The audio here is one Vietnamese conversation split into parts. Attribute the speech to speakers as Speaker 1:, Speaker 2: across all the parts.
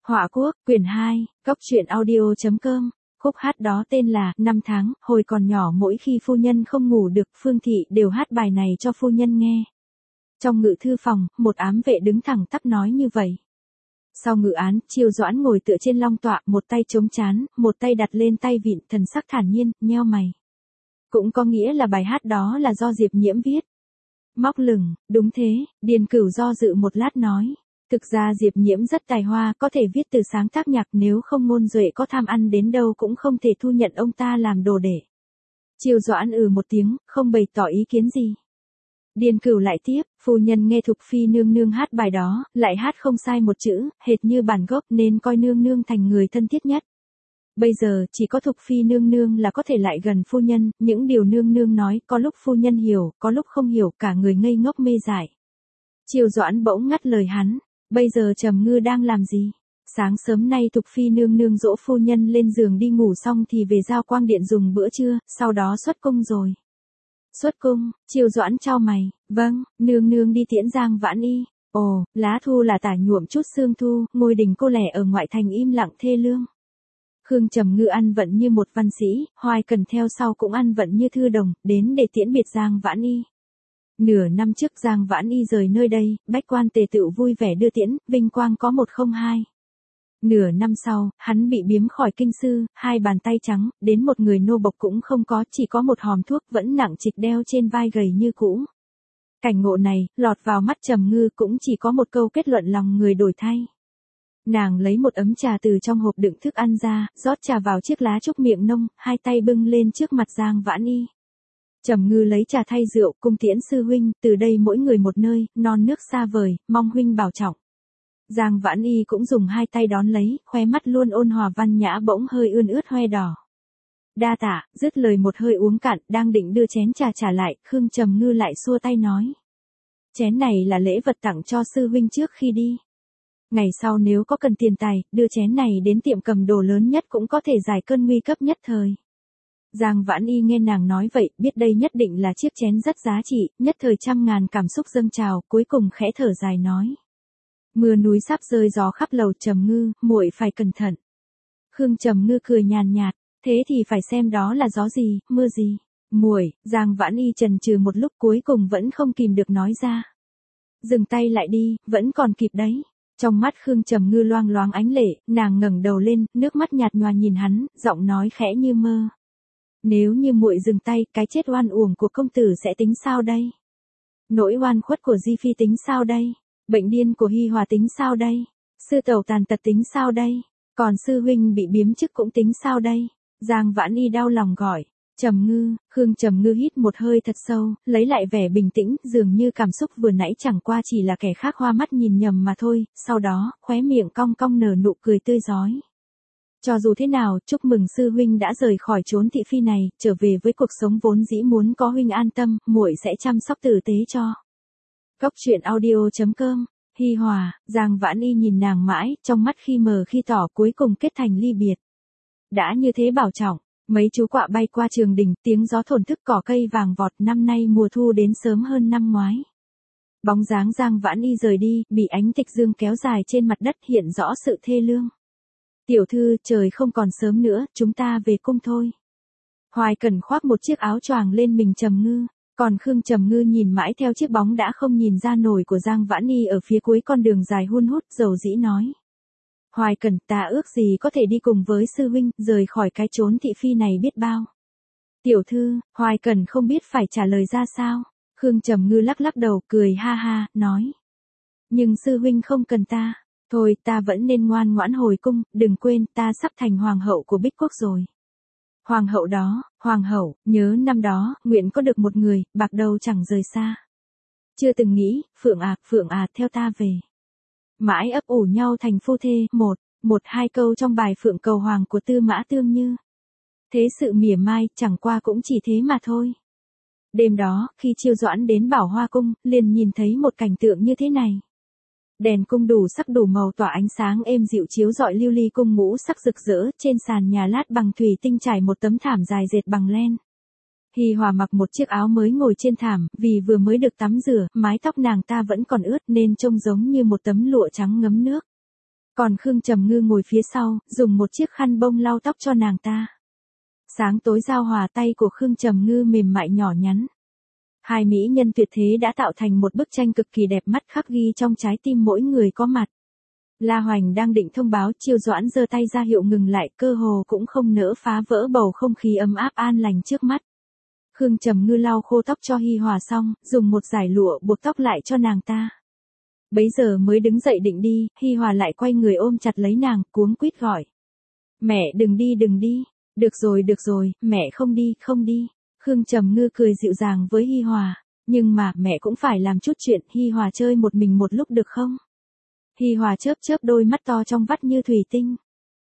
Speaker 1: Họa quốc, quyển 2, Cốc truyện audio.com, khúc hát đó tên là Năm tháng, hồi còn nhỏ mỗi khi phu nhân không ngủ được, Phương Thị đều hát bài này cho phu nhân nghe. Trong ngự thư phòng, một ám vệ đứng thẳng tắp nói như vậy. Sau ngự án, Chiêu Doãn ngồi tựa trên long tọa, một tay chống trán, một tay đặt lên tay vịn, thần sắc thản nhiên, nheo mày. Cũng có nghĩa là bài hát đó là do Diệp Nhiễm viết. Móc lửng, đúng thế, Điền Cửu do dự một lát nói. Thực ra Diệp Nhiễm rất tài hoa, có thể viết từ sáng tác nhạc, nếu không ngôn duệ có tham ăn đến đâu cũng không thể thu nhận ông ta làm đồ đệ. Chiêu Doãn một tiếng, không bày tỏ ý kiến gì. Điền Cửu lại tiếp, phu nhân nghe Thục Phi nương nương hát bài đó, lại hát không sai một chữ, hệt như bản gốc, nên coi nương nương thành người thân thiết nhất. Bây giờ, chỉ có Thục Phi nương nương là có thể lại gần phu nhân, những điều nương nương nói, có lúc phu nhân hiểu, có lúc không hiểu, cả người ngây ngốc mê dại. Chiêu Doãn bỗng ngắt lời hắn, bây giờ Trầm Ngư đang làm gì? Sáng sớm nay Thục Phi nương nương dỗ phu nhân lên giường đi ngủ xong thì về Giao Quang Điện dùng bữa trưa, sau đó xuất cung rồi. Xuất cung, Chiêu Doãn chau mày, vâng, nương nương đi tiễn Giang Vãn Y. Ồ, lá thu là tả nhuộm chút sương thu, ngôi đình cô lẻ ở ngoại thành im lặng thê lương. Khương Trầm Ngư ăn vận như một văn sĩ, Hoài Cần theo sau cũng ăn vận như thư đồng, đến để tiễn biệt Giang Vãn Y. Nửa năm trước Giang Vãn Y rời nơi đây, bách quan tề tựu vui vẻ đưa tiễn, vinh quang có 102. Nửa năm sau, hắn bị biếm khỏi kinh sư, 2 bàn tay trắng, đến một người nô bộc cũng không có, chỉ có một hòm thuốc vẫn nặng trịch đeo trên vai gầy như cũ. Cảnh ngộ này, lọt vào mắt Trầm Ngư cũng chỉ có một câu kết luận lòng người đổi thay. Nàng lấy một ấm trà từ trong hộp đựng thức ăn ra, rót trà vào chiếc lá trúc miệng nông, 2 tay bưng lên trước mặt Giang Vãn Y. Trầm Ngư lấy trà thay rượu, cung tiễn sư huynh, từ đây mỗi người một nơi, non nước xa vời, mong huynh bảo trọng. Giang Vãn Y cũng dùng 2 tay đón lấy, khoe mắt luôn ôn hòa văn nhã bỗng hơi ươn ướt hoe đỏ. Đa tạ, dứt lời một hơi uống cạn, đang định đưa chén trà trả lại, Khương Trầm Ngư lại xua tay nói. Chén này là lễ vật tặng cho sư huynh trước khi đi. Ngày sau nếu có cần tiền tài, đưa chén này đến tiệm cầm đồ lớn nhất cũng có thể giải cơn nguy cấp nhất thời. Giang Vãn Y nghe nàng nói vậy, biết đây nhất định là chiếc chén rất giá trị, nhất thời trăm ngàn cảm xúc dâng trào, cuối cùng khẽ thở dài nói. Mưa núi sắp rơi gió khắp lầu, Trầm Ngư, muội phải cẩn thận. Khương Trầm Ngư cười nhàn nhạt, thế thì phải xem đó là gió gì, mưa gì. Muội, Giang Vãn Y chần chừ một lúc cuối cùng vẫn không kìm được nói ra. Dừng tay lại đi, vẫn còn kịp đấy. Trong mắt Khương Trầm Ngư loang loáng ánh lệ, nàng ngẩng đầu lên, nước mắt nhạt nhòa nhìn hắn, giọng nói khẽ như mơ. Nếu như muội dừng tay, cái chết oan uổng của công tử sẽ tính sao đây? Nỗi oan khuất của Di Phi tính sao đây? Bệnh điên của Hi Hòa tính sao đây? Sư tẩu tàn tật tính sao đây? Còn sư huynh bị biếm chức cũng tính sao đây? Giang Vãn Y đau lòng gọi. Trầm Ngư, Khương Trầm Ngư hít một hơi thật sâu, lấy lại vẻ bình tĩnh, dường như cảm xúc vừa nãy chẳng qua chỉ là kẻ khác hoa mắt nhìn nhầm mà thôi, sau đó, khóe miệng cong cong nở nụ cười tươi rói. Cho dù thế nào, chúc mừng sư huynh đã rời khỏi chốn thị phi này, trở về với cuộc sống vốn dĩ muốn có huynh an tâm, muội sẽ chăm sóc tử tế cho. Cốc truyện audio.com, Hi Hòa, Giang Vãn Y nhìn nàng mãi, trong mắt khi mờ khi tỏ, cuối cùng kết thành ly biệt. Đã như thế bảo trọng, mấy chú quạ bay qua trường đình, tiếng gió thổn thức cỏ cây vàng vọt, năm nay mùa thu đến sớm hơn năm ngoái. Bóng dáng Giang Vãn Y rời đi, bị ánh tịch dương kéo dài trên mặt đất hiện rõ sự thê lương. Tiểu thư, trời không còn sớm nữa, chúng ta về cung thôi. Hoài Cần khoác một chiếc áo choàng lên mình Trầm Ngư, còn Khương Trầm Ngư nhìn mãi theo chiếc bóng đã không nhìn ra nổi của Giang Vãn Y ở phía cuối con đường dài hun hút, dầu dĩ nói. Hoài Cần, ta ước gì có thể đi cùng với sư huynh, rời khỏi cái chốn thị phi này biết bao. Tiểu thư, Hoài Cần không biết phải trả lời ra sao. Khương Trầm Ngư lắc lắc đầu, cười ha ha, nói. Nhưng sư huynh không cần ta. Thôi, ta vẫn nên ngoan ngoãn hồi cung, đừng quên, ta sắp thành hoàng hậu của Bích Quốc rồi. Hoàng hậu đó, hoàng hậu, nhớ năm đó, nguyện có được một người, bạc đầu chẳng rời xa. Chưa từng nghĩ, Phượng à, theo ta về. Mãi ấp ủ nhau thành phu thê, một hai câu trong bài Phượng cầu hoàng của Tư Mã Tương Như. Thế sự mỉa mai, chẳng qua cũng chỉ thế mà thôi. Đêm đó, khi Chiêu Doãn đến Bảo Hoa cung, liền nhìn thấy một cảnh tượng như thế này. Đèn cung đủ sắc đủ màu tỏa ánh sáng êm dịu chiếu rọi lưu ly cung ngũ sắc rực rỡ, trên sàn nhà lát bằng thủy tinh trải một tấm thảm dài dệt bằng len. Hi Hòa mặc một chiếc áo mới ngồi trên thảm, vì vừa mới được tắm rửa, mái tóc nàng ta vẫn còn ướt nên trông giống như một tấm lụa trắng ngấm nước. Còn Khương Trầm Ngư ngồi phía sau, dùng một chiếc khăn bông lau tóc cho nàng ta. Sáng tối giao hòa tay của Khương Trầm Ngư mềm mại nhỏ nhắn. Hai mỹ nhân tuyệt thế đã tạo thành một bức tranh cực kỳ đẹp mắt khắc ghi trong trái tim mỗi người có mặt. La Hoành đang định thông báo, Chiêu Doãn giơ tay ra hiệu ngừng lại, cơ hồ cũng không nỡ phá vỡ bầu không khí ấm áp an lành trước mắt. Khương Trầm Ngư lau khô tóc cho Hi Hòa xong, dùng một dải lụa buộc tóc lại cho nàng ta. Bấy giờ mới đứng dậy định đi, Hi Hòa lại quay người ôm chặt lấy nàng, cuống quýt gọi. Mẹ đừng đi. Được rồi, mẹ không đi. Khương Trầm Ngư cười dịu dàng với Hi Hòa. Nhưng mà mẹ cũng phải làm chút chuyện, Hi Hòa chơi một mình một lúc được không? Hi Hòa chớp chớp đôi mắt to trong vắt như thủy tinh.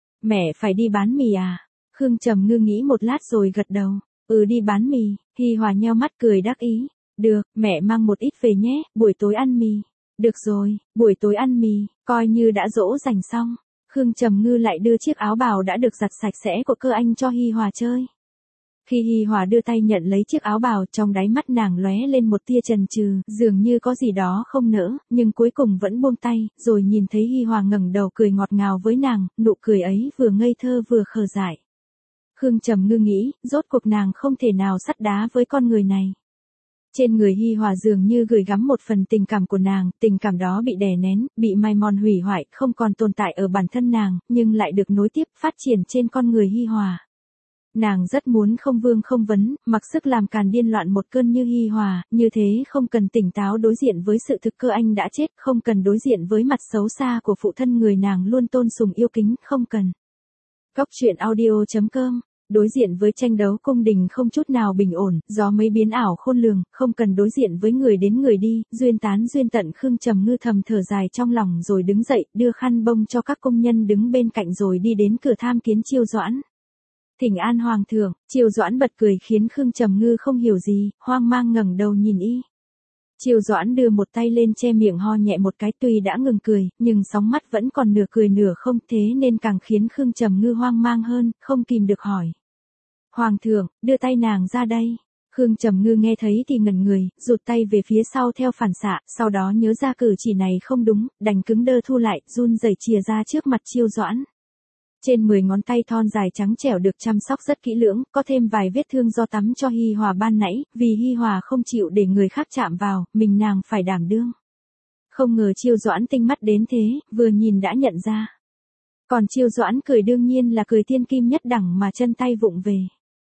Speaker 1: Mẹ phải đi bán mì à? Khương Trầm Ngư nghĩ một lát rồi gật đầu. Đi bán mì. Hi Hòa nheo mắt cười đắc ý. Được, mẹ mang một ít về nhé, buổi tối ăn mì. Được rồi, buổi tối ăn mì, coi như đã dỗ dành xong. Khương Trầm Ngư lại đưa chiếc áo bào đã được giặt sạch sẽ của Cơ Anh cho Hi Hòa chơi. Khi Hi Hòa đưa tay nhận lấy chiếc áo bào, trong đáy mắt nàng lóe lên một tia chần chừ, dường như có gì đó không nỡ, nhưng cuối cùng vẫn buông tay, rồi nhìn thấy Hi Hòa ngẩng đầu cười ngọt ngào với nàng, nụ cười ấy vừa ngây thơ vừa khờ dại. Khương Trầm Ngư nghĩ, rốt cuộc nàng không thể nào sắt đá với con người này. Trên người Hi Hòa dường như gửi gắm một phần tình cảm của nàng, tình cảm đó bị đè nén, bị mài mòn hủy hoại, không còn tồn tại ở bản thân nàng, nhưng lại được nối tiếp, phát triển trên con người Hi Hòa. Nàng rất muốn không vương không vấn, mặc sức làm càn điên loạn một cơn như Hi Hòa, như thế không cần tỉnh táo đối diện với sự thực Cơ Anh đã chết, không cần đối diện với mặt xấu xa của phụ thân người nàng luôn tôn sùng yêu kính, không cần. Góc truyện audio.com. Đối diện với tranh đấu cung đình không chút nào bình ổn, gió mấy biến ảo khôn lường, không cần đối diện với người đến người đi, duyên tán duyên tận. Khương Trầm Ngư thầm thở dài trong lòng rồi đứng dậy, đưa khăn bông cho các công nhân đứng bên cạnh rồi đi đến cửa tham kiến Chiêu Doãn. Thỉnh an hoàng thượng. Chiêu Doãn bật cười khiến Khương Trầm Ngư không hiểu gì, hoang mang ngẩng đầu nhìn y. Chiêu Doãn đưa một tay lên che miệng ho nhẹ một cái, tuy đã ngừng cười, nhưng sóng mắt vẫn còn nửa cười nửa không, thế nên càng khiến Khương Trầm Ngư hoang mang hơn, không kìm được hỏi. Hoàng thượng, đưa tay nàng ra đây. Khương Trầm Ngư nghe thấy thì ngẩn người, rụt tay về phía sau theo phản xạ, sau đó nhớ ra cử chỉ này không đúng, đành cứng đơ thu lại, run rẩy chìa ra trước mặt Chiêu Doãn. Trên 10 ngón tay thon dài trắng trẻo được chăm sóc rất kỹ lưỡng, có thêm vài vết thương do tắm cho Hi Hòa ban nãy, vì Hi Hòa không chịu để người khác chạm vào, mình nàng phải đảm đương. Không ngờ Chiêu Doãn tinh mắt đến thế, vừa nhìn đã nhận ra. Còn Chiêu Doãn cười đương nhiên là cười thiên kim nhất đẳng mà chân tay vụng về.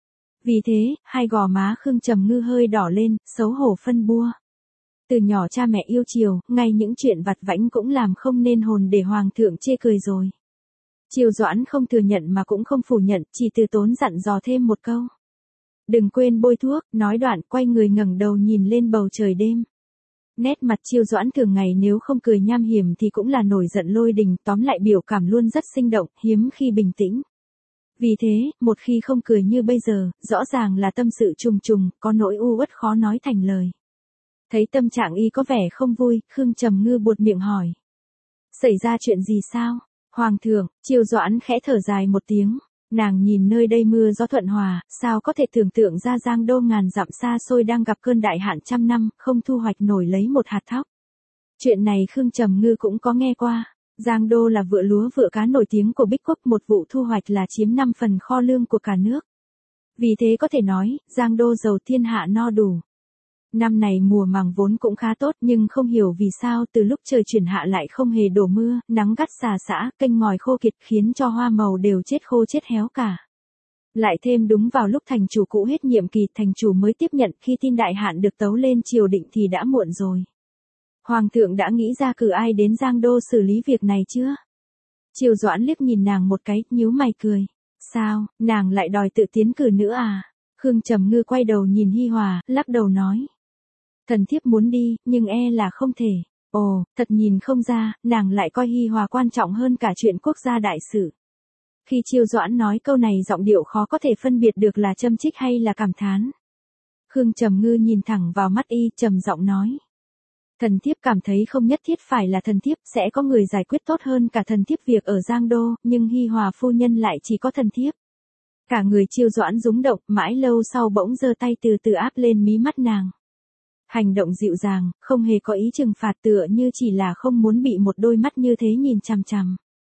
Speaker 1: Vì thế, hai gò má Khương Trầm Ngư hơi đỏ lên, xấu hổ phân bua. Từ nhỏ cha mẹ yêu chiều, ngay những chuyện vặt vãnh cũng làm không nên hồn để hoàng thượng chê cười rồi. Chiêu Doãn không thừa nhận mà cũng không phủ nhận, chỉ từ tốn dặn dò thêm một câu. Đừng quên bôi thuốc, nói đoạn quay người ngẩng đầu nhìn lên bầu trời đêm. Nét mặt Chiêu Doãn thường ngày nếu không cười nham hiểm thì cũng là nổi giận lôi đình, tóm lại biểu cảm luôn rất sinh động, hiếm khi bình tĩnh. Vì thế, một khi không cười như bây giờ, rõ ràng là tâm sự trùng trùng, có nỗi u uất khó nói thành lời. Thấy tâm trạng y có vẻ không vui, Khương Trầm Ngư buột miệng hỏi. Xảy ra chuyện gì sao? Hoàng thượng. Chiêu Doãn khẽ thở dài một tiếng. Nàng nhìn nơi đây mưa gió thuận hòa, sao có thể tưởng tượng ra Giang Đô ngàn dặm xa xôi đang gặp cơn đại hạn trăm năm, không thu hoạch nổi lấy một hạt thóc. Chuyện này Khương Trầm Ngư cũng có nghe qua. Giang Đô là vựa lúa vựa cá nổi tiếng của Bích Quốc, một vụ thu hoạch là chiếm 5 phần kho lương của cả nước. Vì thế có thể nói, Giang Đô giàu thiên hạ no đủ. Năm này mùa màng vốn cũng khá tốt, nhưng không hiểu vì sao từ lúc trời chuyển hạ lại không hề đổ mưa, nắng gắt xà xả, kênh ngòi khô kiệt khiến cho hoa màu đều chết khô chết héo cả. Lại thêm đúng vào lúc thành chủ cũ hết nhiệm kỳ, thành chủ mới tiếp nhận, khi tin đại hạn được tấu lên triều định thì đã muộn rồi. Hoàng thượng đã nghĩ ra cử ai đến Giang Đô xử lý việc này chưa? Chiêu Doãn liếc nhìn nàng một cái, nhíu mày cười. Sao, nàng lại đòi tự tiến cử nữa à? Khương Trầm Ngư quay đầu nhìn Hi Hòa, lắc đầu nói. Thần thiếp muốn đi, nhưng e là không thể. Ồ, thật nhìn không ra, nàng lại coi Hi Hòa quan trọng hơn cả chuyện quốc gia đại sự. Khi Chiêu Doãn nói câu này giọng điệu khó có thể phân biệt được là châm chích hay là cảm thán. Khương Trầm Ngư nhìn thẳng vào mắt y, trầm giọng nói. Thần thiếp cảm thấy không nhất thiết phải là thần thiếp, sẽ có người giải quyết tốt hơn cả thần thiếp việc ở Giang Đô, nhưng Hi Hòa phu nhân lại chỉ có thần thiếp. Cả người Chiêu Doãn rúng động, mãi lâu sau bỗng giơ tay từ từ áp lên mí mắt nàng. Hành động dịu dàng, không hề có ý trừng phạt, tựa như chỉ là không muốn bị một đôi mắt như thế nhìn chằm chằm.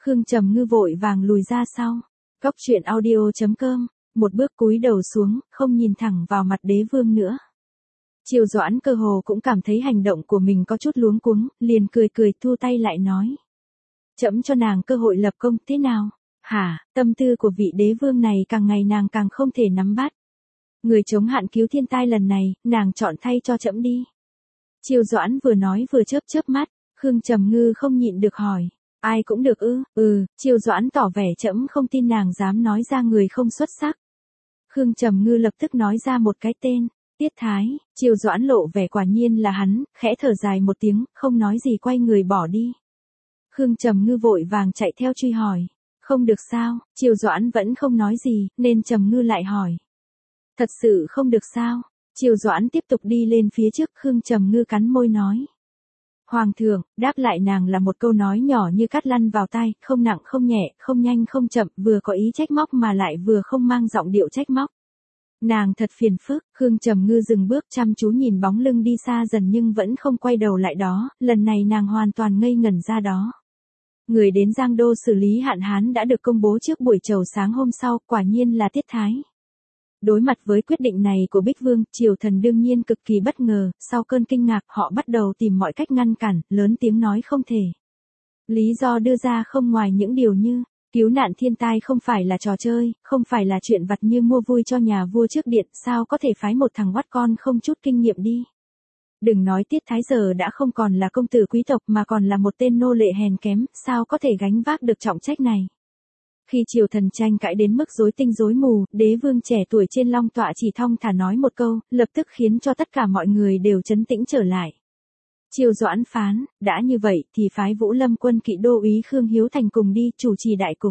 Speaker 1: Khương Trầm Ngư vội vàng lùi ra sau. Cốc truyện audio.com, một bước cúi đầu xuống, không nhìn thẳng vào mặt đế vương nữa. Triều Doãn cơ hồ cũng cảm thấy hành động của mình có chút luống cuống, liền cười cười thu tay lại nói. Trẫm cho nàng cơ hội lập công thế nào? Hả, tâm tư của vị đế vương này càng ngày nàng càng không thể nắm bắt. Người chống hạn cứu thiên tai lần này, nàng chọn thay cho trẫm đi. Triều Doãn vừa nói vừa chớp mắt, Khương Trầm Ngư không nhịn được hỏi. Ai cũng được ư? Triều Doãn tỏ vẻ trẫm không tin nàng dám nói ra người không xuất sắc. Khương Trầm Ngư lập tức nói ra một cái tên, Tiết Thái. Triều Doãn lộ vẻ quả nhiên là hắn, khẽ thở dài một tiếng, không nói gì quay người bỏ đi. Khương Trầm Ngư vội vàng chạy theo truy hỏi. Không được sao? Triều Doãn vẫn không nói gì, nên Trầm Ngư lại hỏi. Thật sự không được sao? Triều Doãn tiếp tục đi lên phía trước, Khương Trầm Ngư cắn môi nói. Hoàng thượng, đáp lại nàng là một câu nói nhỏ như cát lăn vào tai, không nặng không nhẹ, không nhanh không chậm, vừa có ý trách móc mà lại vừa không mang giọng điệu trách móc. Nàng thật phiền phức. Khương Trầm Ngư dừng bước chăm chú nhìn bóng lưng đi xa dần nhưng vẫn không quay đầu lại đó, lần này nàng hoàn toàn ngây ngẩn ra đó. Người đến Giang Đô xử lý hạn hán đã được công bố trước buổi chầu sáng hôm sau, quả nhiên là Tiết Thái. Đối mặt với quyết định này của Bích Vương, triều thần đương nhiên cực kỳ bất ngờ, sau cơn kinh ngạc họ bắt đầu tìm mọi cách ngăn cản, lớn tiếng nói không thể. Lý do đưa ra không ngoài những điều như, cứu nạn thiên tai không phải là trò chơi, không phải là chuyện vặt như mua vui cho nhà vua trước điện, sao có thể phái một thằng oắt con không chút kinh nghiệm đi. Đừng nói Tiết Thái giờ đã không còn là công tử quý tộc mà còn là một tên nô lệ hèn kém, sao có thể gánh vác được trọng trách này. Khi triều thần tranh cãi đến mức rối tinh rối mù, đế vương trẻ tuổi trên long tọa chỉ thong thả nói một câu, lập tức khiến cho tất cả mọi người đều trấn tĩnh trở lại. Triều Doãn phán, đã như vậy thì phái Vũ Lâm quân kỵ đô úy Khương Hiếu Thành cùng đi chủ trì đại cục.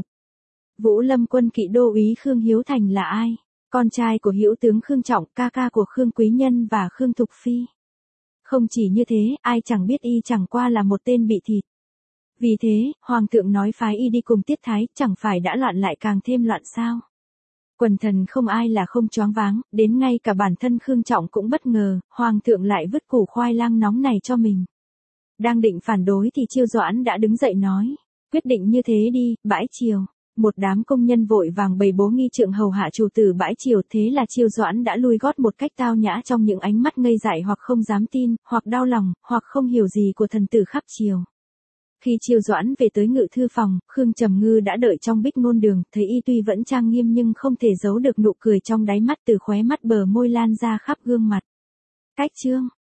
Speaker 1: Vũ Lâm quân kỵ đô úy Khương Hiếu Thành là ai? Con trai của Hữu tướng Khương Trọng, ca ca của Khương Quý Nhân và Khương Thục Phi. Không chỉ như thế, ai chẳng biết y chẳng qua là một tên bị thịt. Vì thế, Hoàng thượng nói phái y đi cùng Tiết Thái, chẳng phải đã loạn lại càng thêm loạn sao. Quần thần không ai là không choáng váng, đến ngay cả bản thân Khương Trọng cũng bất ngờ, Hoàng thượng lại vứt củ khoai lang nóng này cho mình. Đang định phản đối thì Triều Doãn đã đứng dậy nói, quyết định như thế đi, bãi triều. Một đám công nhân vội vàng bày bố nghi trượng hầu hạ chủ tử bãi triều, thế là Triều Doãn đã lui gót một cách tao nhã trong những ánh mắt ngây dại hoặc không dám tin, hoặc đau lòng, hoặc không hiểu gì của thần tử khắp triều. Khi Triều Doãn về tới ngự thư phòng, Khương Trầm Ngư đã đợi trong Bích Ngôn Đường, thấy y tuy vẫn trang nghiêm nhưng không thể giấu được nụ cười trong đáy mắt, từ khóe mắt bờ môi lan ra khắp gương mặt. Cách chương